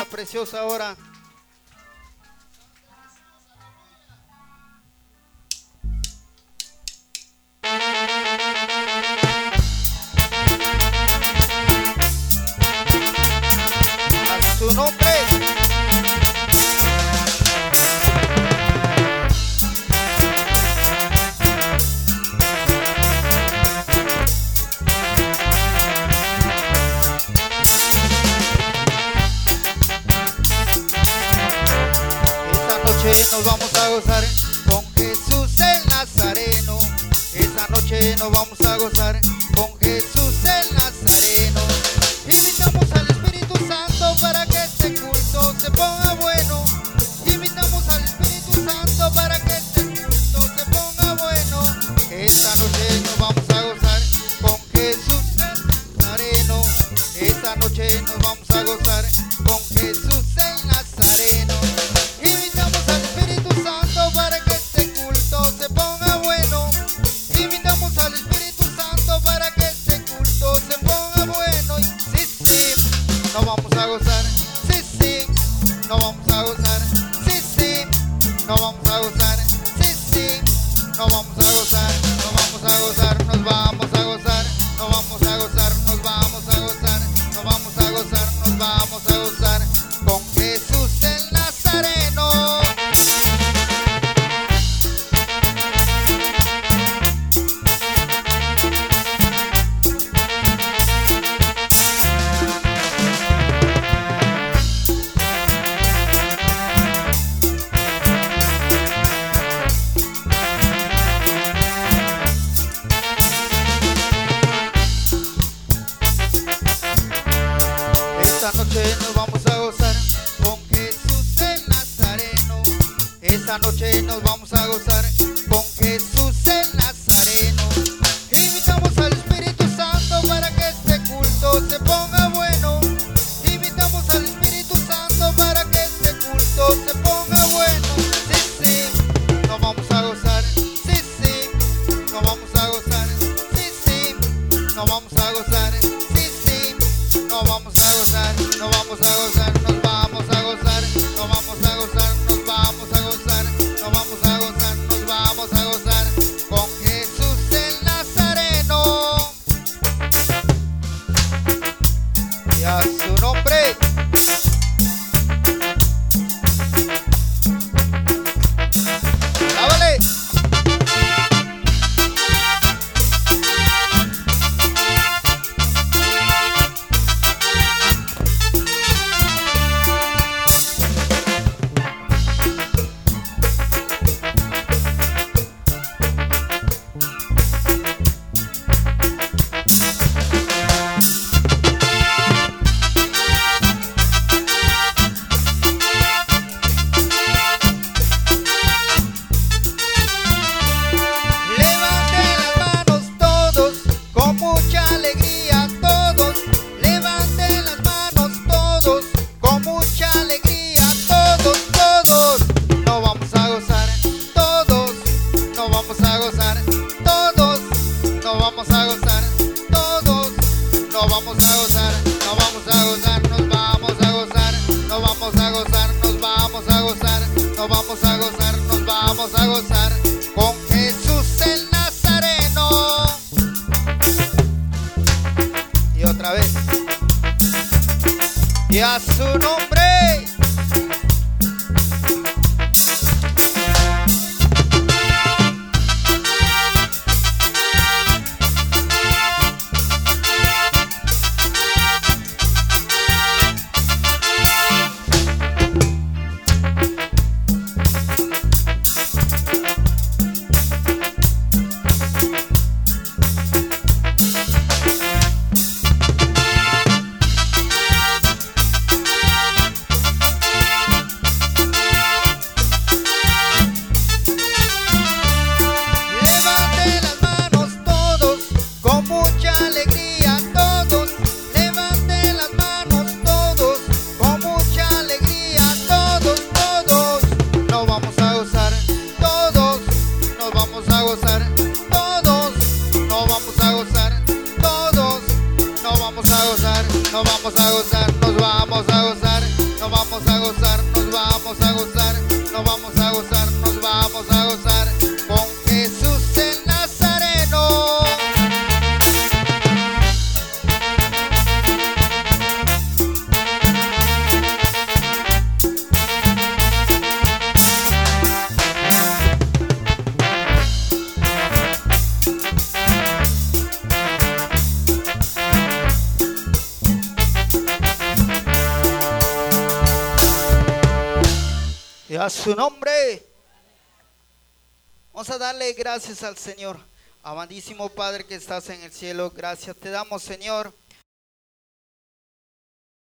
preciosa hora. A su nombre. Nos vamos a gozar con Jesús el Nazareno. Esta noche nos vamos a gozar con Jesús el Nazareno. Invitamos al Espíritu Santo para que este culto se ponga bueno. Invitamos al Espíritu Santo para que este culto se ponga bueno. Esta noche nos vamos a gozar con Jesús el Nazareno. Esta noche nos vamos a gozar con Jesús el Nazareno. Invitamos al Espíritu Santo para que este culto se ponga bueno. Invitamos al Espíritu Santo para que este culto se ponga bueno. Sí, sí, nos vamos a gozar. Sí, sí, nos vamos a gozar. Sí, sí, nos vamos a gozar. Sí, sí, nos vamos a gozar. Nos vamos a gozar, nos vamos a gozar. Nos vamos a gozar, nos vamos a gozar. Nos vamos a gozar, nos vamos a gozar con Jesús el Nazareno. Esta noche nos vamos a gozar con Jesús el Nazareno. Esta noche nos vamos a gozar con Jesús el Nazareno. Invitamos al Espíritu Santo para que este culto se ponga bueno. Invitamos al Espíritu Santo para que este culto se ponga bueno. Sí, sí, nos vamos a gozar. Sí, sí, nos vamos a gozar. Sí, sí, nos vamos a gozar. Sí, sí, nos vamos a gozar. Nos vamos a gozar, nos vamos a gozar. Nos vamos a gozar, nos vamos a gozar. Nos vamos a gozar, nos vamos a gozar con Jesús el Nazareno. Y a su nombre. ¡Lábale! Nos vamos a gozar con Jesús el Nazareno. Y otra vez. Y a su nombre. nos vamos a gozar, nos vamos a gozar, nos vamos a gozar, nos vamos a gozar con Jesús el Nazareno. Y a su nombre vamos a darle gracias al Señor. Amadísimo Padre que estás en el cielo, gracias te damos, Señor,